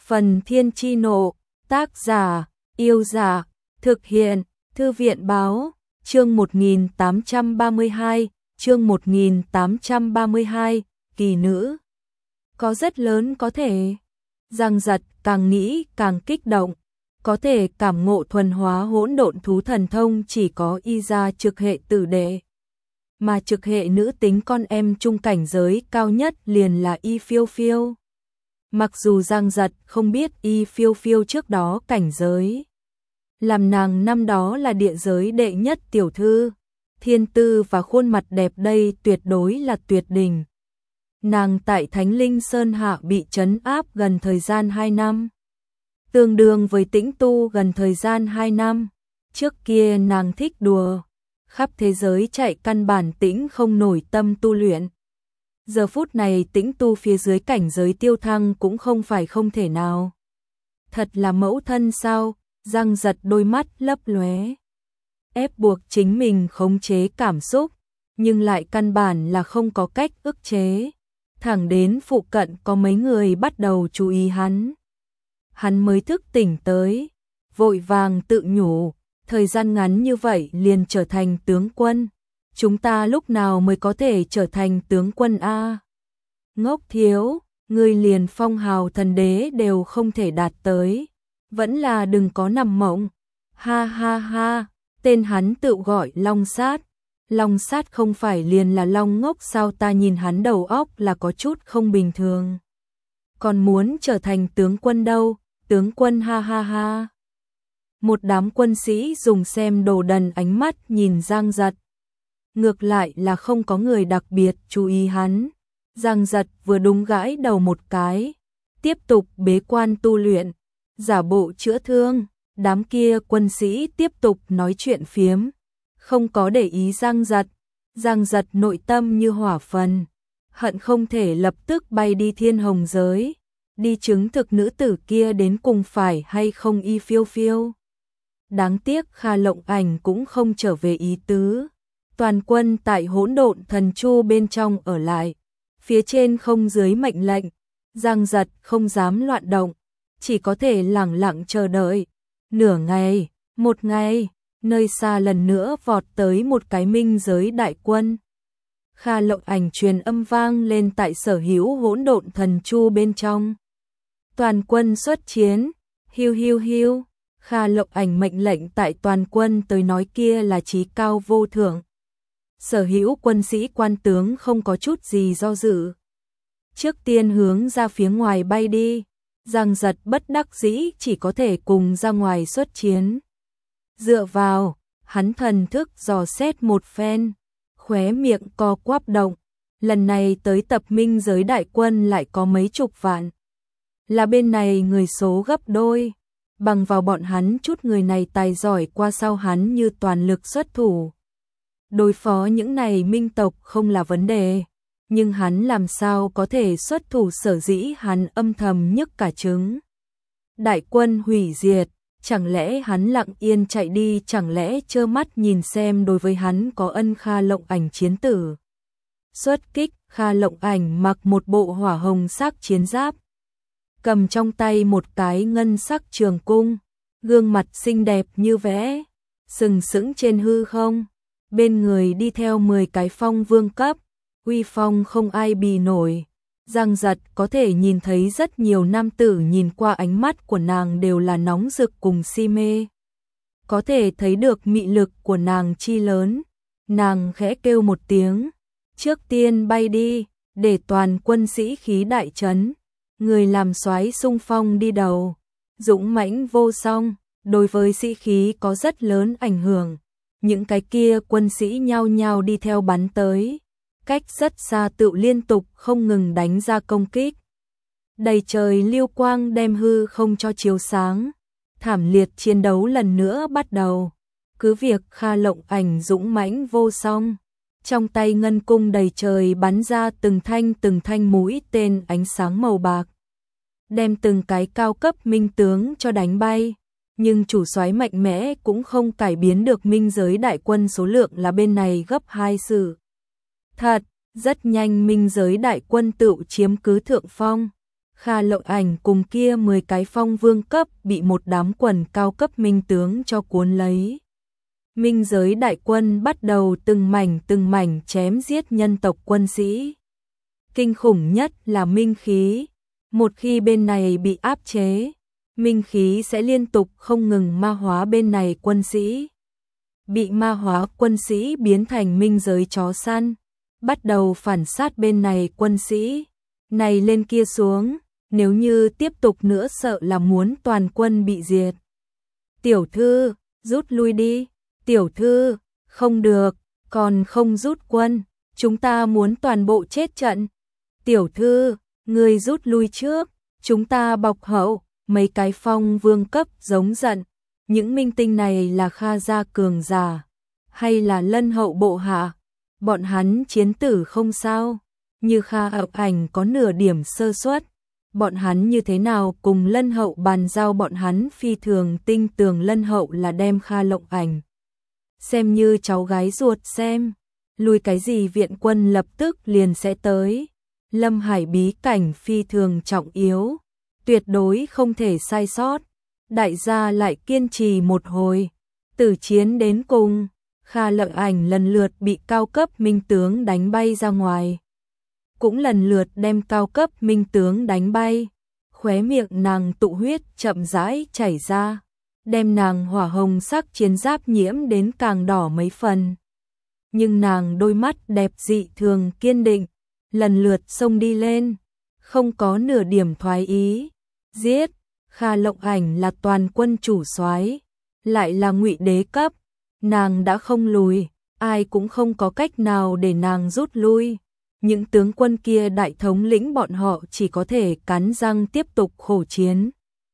Phần Thiên Chi Nộ, tác giả, Yêu Giả, thực hiện, Thư viện Báo, chương 1832, chương 1832, kỳ nữ. Có rất lớn có thể. Giang Giật càng nghĩ càng kích động, có thể cảm ngộ thuần hóa hỗn độn thú thần thông chỉ có y gia trực hệ tử đệ. Mà trực hệ nữ tính con em trung cảnh giới cao nhất liền là Y Phiêu Phiêu. Mặc dù Giang Giật không biết Y Phiêu Phiêu trước đó cảnh giới, làm nàng năm đó là địa giới đệ nhất tiểu thư, thiên tư và khuôn mặt đẹp đây tuyệt đối là tuyệt đỉnh. Nàng tại Thánh Linh Sơn Hạ bị trấn áp gần thời gian 2 năm, tương đương với tĩnh tu gần thời gian 2 năm. Trước kia nàng thích đùa, khắp thế giới chạy căn bản tĩnh không nổi tâm tu luyện. Giờ phút này tĩnh tu phía dưới cảnh giới tiêu thăng cũng không phải không thể nào. Thật là mẫu thân sao? Giang Giật đôi mắt lấp lóe, ép buộc chính mình khống chế cảm xúc, nhưng lại căn bản là không có cách ức chế. Thẳng đến phụ cận có mấy người bắt đầu chú ý hắn mới thức tỉnh tới, vội vàng tự nhủ, thời gian ngắn như vậy liền trở thành tướng quân. Chúng ta lúc nào mới có thể trở thành tướng quân a? Ngốc thiếu, ngươi liền phong hào thần đế đều không thể đạt tới, vẫn là đừng có nằm mộng. Ha ha ha, tên hắn tự gọi Long Sát. Long Sát không phải liền là Long Ngốc sao? Ta nhìn hắn đầu óc là có chút không bình thường. Còn muốn trở thành tướng quân đâu? Tướng quân ha ha ha. Một đám quân sĩ dùng xem đồ đần ánh mắt nhìn Giang Giật. Ngược lại là không có người đặc biệt chú ý hắn. Giang Giật vừa đúng gãi đầu một cái, tiếp tục bế quan tu luyện, giả bộ chữa thương. Đám kia quân sĩ tiếp tục nói chuyện phiếm, không có để ý Giang Giật. Giang Giật nội tâm như hỏa phần, hận không thể lập tức bay đi Thiên Hồng giới, đi chứng thực nữ tử kia đến cùng phải hay không Y Phiêu Phiêu. Đáng tiếc Kha Lộng Ảnh cũng không trở về ý tứ. Toàn quân tại hỗn độn thần chu bên trong ở lại, phía trên không dưới mệnh lệnh. Giang Giật không dám loạn động, chỉ có thể lẳng lặng chờ đợi. Nửa ngày, một ngày, nơi xa lần nữa vọt tới một cái minh giới đại quân. Kha Lộng Ảnh truyền âm vang lên tại sở hữu hỗn độn thần chu bên trong. Toàn quân xuất chiến, hiu hiu hiu. Kha Lộng Ảnh mệnh lệnh tại toàn quân tới nói kia là chí cao vô thượng. Sở hữu quân sĩ quan tướng không có chút gì do dự, trước tiên hướng ra phía ngoài bay đi. Giang Giật bất đắc dĩ chỉ có thể cùng ra ngoài xuất chiến. Dựa vào, hắn thần thức dò xét một phen, khóe miệng co quắp động. Lần này tới tập minh giới đại quân lại có mấy chục vạn, là bên này người số gấp đôi. Bằng vào bọn hắn chút người này tài giỏi qua sau hắn như toàn lực xuất thủ. Đối phó những này minh tộc không là vấn đề, nhưng hắn làm sao có thể xuất thủ? Sở dĩ hắn âm thầm nhức cả trứng. Đại quân hủy diệt, chẳng lẽ hắn lặng yên chạy đi, chẳng lẽ trơ mắt nhìn xem đối với hắn có ân? Kha Lộng Ảnh chiến tử. Xuất kích. Kha Lộng Ảnh mặc một bộ hỏa hồng sắc chiến giáp, cầm trong tay một cái ngân sắc trường cung, gương mặt xinh đẹp như vẽ, sừng sững trên hư không. Bên người đi theo 10 cái phong vương cấp, uy phong không ai bì nổi. Giang Giật có thể nhìn thấy rất nhiều nam tử nhìn qua ánh mắt của nàng đều là nóng rực cùng si mê. Có thể thấy được mị lực của nàng chi lớn. Nàng khẽ kêu một tiếng, trước tiên bay đi, để toàn quân sĩ khí đại trấn. Người làm soái xung phong đi đầu, dũng mãnh vô song, đối với sĩ khí có rất lớn ảnh hưởng. Những cái kia quân sĩ nhao nhao đi theo bắn tới, cách rất xa tự liên tục không ngừng đánh ra công kích. Đầy trời lưu quang đem hư không cho chiếu sáng, thảm liệt chiến đấu lần nữa bắt đầu. Cứ việc Kha Lộng Ảnh dũng mãnh vô song, trong tay ngân cung đầy trời bắn ra từng thanh mũi tên ánh sáng màu bạc, đem từng cái cao cấp minh tướng cho đánh bay. Nhưng chủ soái mạnh mẽ cũng không cải biến được minh giới đại quân số lượng là bên này gấp 2 sự. Thật, rất nhanh minh giới đại quân tự chiếm cứ thượng phong. Kha Lộng Ảnh cùng kia 10 cái phong vương cấp bị một đám quần cao cấp minh tướng cho cuốn lấy. Minh giới đại quân bắt đầu từng mảnh chém giết nhân tộc quân sĩ. Kinh khủng nhất là minh khí. Một khi bên này bị áp chế, minh khí sẽ liên tục không ngừng ma hóa bên này quân sĩ. Bị ma hóa quân sĩ biến thành minh giới chó săn, bắt đầu phản sát bên này quân sĩ. Này lên kia xuống, nếu như tiếp tục nữa sợ là muốn toàn quân bị diệt. Tiểu thư, rút lui đi. Tiểu thư, không được, còn không rút quân, chúng ta muốn toàn bộ chết trận. Tiểu thư, người rút lui trước, chúng ta bọc hậu. Mấy cái phong vương cấp giống giận, những minh tinh này là Kha gia cường giả, hay là Lân hậu bộ hạ, bọn hắn chiến tử không sao, như Kha Lộng Ảnh có nửa điểm sơ suất, bọn hắn như thế nào cùng Lân hậu bàn giao. Bọn hắn phi thường tin tưởng Lân hậu là đem Kha Lộng Ảnh xem như cháu gái ruột xem, lùi cái gì viện quân lập tức liền sẽ tới. Lâm Hải bí cảnh phi thường trọng yếu, tuyệt đối không thể sai sót. Đại gia lại kiên trì một hồi, tử chiến đến cùng. Kha Lộng Ảnh lần lượt bị cao cấp minh tướng đánh bay ra ngoài, cũng lần lượt đem cao cấp minh tướng đánh bay. Khóe miệng nàng tụ huyết chậm rãi chảy ra, đem nàng hỏa hồng sắc chiến giáp nhiễm đến càng đỏ mấy phần. Nhưng nàng đôi mắt đẹp dị thường kiên định, lần lượt xông đi lên, không có nửa điểm thoái ý. Giết! Kha Lộng Ảnh là toàn quân chủ soái, lại là ngụy đế cấp, nàng đã không lùi, ai cũng không có cách nào để nàng rút lui. Những tướng quân kia đại thống lĩnh bọn họ chỉ có thể cắn răng tiếp tục khổ chiến.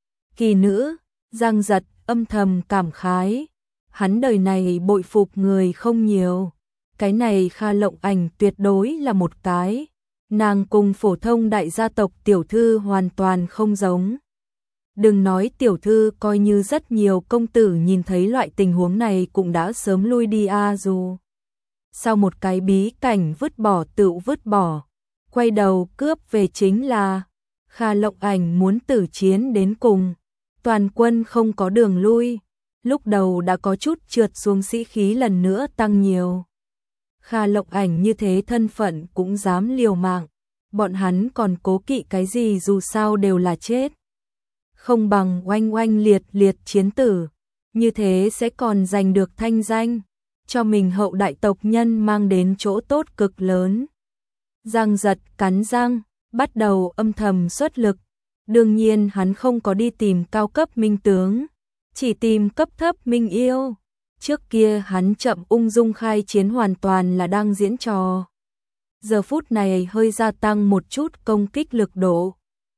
Kỳ nữ, Giang Giật âm thầm cảm khái, hắn đời này bội phục người không nhiều, cái này Kha Lộng Ảnh tuyệt đối là một cái. Nàng cùng phổ thông đại gia tộc tiểu thư hoàn toàn không giống. Đừng nói tiểu thư, coi như rất nhiều công tử nhìn thấy loại tình huống này cũng đã sớm lui đi dù. Sau một cái bí cảnh vứt bỏ tự vứt bỏ, quay đầu cướp về chính là Kha Lộng Ảnh muốn tử chiến đến cùng. Toàn quân không có đường lui, lúc đầu đã có chút trượt xuống sĩ khí lần nữa tăng nhiều. Kha Lộng Ảnh như thế thân phận cũng dám liều mạng, bọn hắn còn cố kỵ cái gì, dù sao đều là chết. Không bằng oanh oanh liệt liệt chiến tử, như thế sẽ còn giành được thanh danh, cho mình hậu đại tộc nhân mang đến chỗ tốt cực lớn. Giang Giật cắn răng, bắt đầu âm thầm xuất lực. Đương nhiên hắn không có đi tìm cao cấp minh tướng, chỉ tìm cấp thấp minh yêu. Trước kia hắn chậm ung dung khai chiến hoàn toàn là đang diễn trò. Giờ phút này hơi gia tăng một chút công kích lực độ,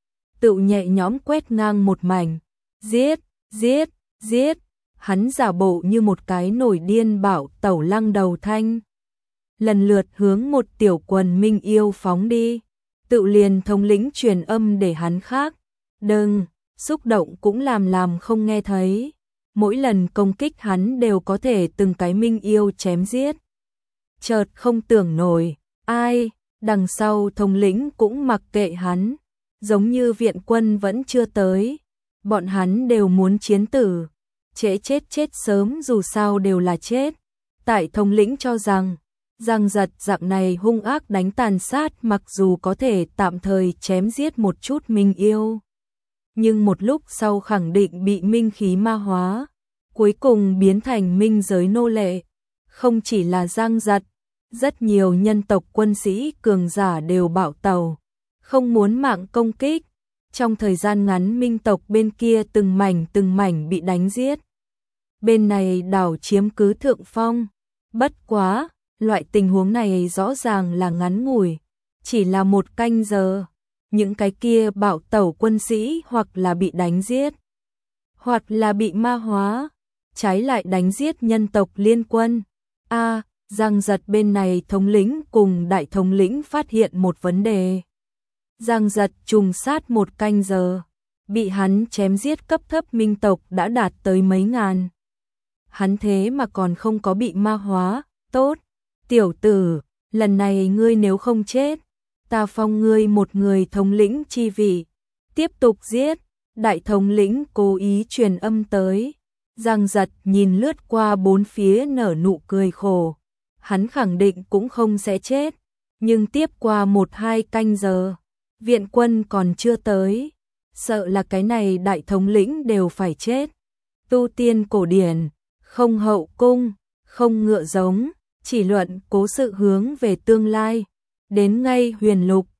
tự nhẹ nhõm quét ngang một mảnh. Giết, giết, giết. Hắn giả bộ như một cái nổi điên bảo tẩu lăng đầu thanh, lần lượt hướng một tiểu quần minh yêu phóng đi. Tự liền thống lĩnh truyền âm để hắn khác đừng xúc động cũng làm không nghe thấy. Mỗi lần công kích hắn đều có thể từng cái minh yêu chém giết. Chợt không tưởng nổi, ai, đằng sau thống lĩnh cũng mặc kệ hắn, giống như viện quân vẫn chưa tới, bọn hắn đều muốn chiến tử, trễ chết sớm dù sao đều là chết. Tại thống lĩnh cho rằng, Giang Giật dạng này hung ác đánh tàn sát mặc dù có thể tạm thời chém giết một chút minh yêu, nhưng một lúc sau khẳng định bị minh khí ma hóa, cuối cùng biến thành minh giới nô lệ. Không chỉ là Giang Giật, rất nhiều nhân tộc quân sĩ cường giả đều bạo tàu, không muốn mạng công kích. Trong thời gian ngắn minh tộc bên kia từng mảnh bị đánh giết, bên này đảo chiếm cứ thượng phong. Bất quá, loại tình huống này rõ ràng là ngắn ngủi, chỉ là một canh giờ. Những cái kia bạo tẩu quân sĩ hoặc là bị đánh giết, hoặc là bị ma hóa, trái lại đánh giết nhân tộc liên quân. Giang Giật bên này thống lĩnh cùng đại thống lĩnh phát hiện một vấn đề. Giang Giật trùng sát một canh giờ, bị hắn chém giết cấp thấp minh tộc đã đạt tới mấy ngàn. Hắn thế mà còn không có bị ma hóa. Tốt, tiểu tử, lần này ngươi nếu không chết, ta phong ngươi một người thống lĩnh chi vị. Tiếp tục giết, đại thống lĩnh cố ý truyền âm tới. Giang Giật nhìn lướt qua bốn phía nở nụ cười khổ. Hắn khẳng định cũng không sẽ chết, nhưng tiếp qua 1-2 canh giờ, viện quân còn chưa tới, sợ là cái này đại thống lĩnh đều phải chết. Tu tiên cổ điển, không hậu cung, không ngựa giống, chỉ luận cố sự hướng về tương lai. Đến ngay huyền lục,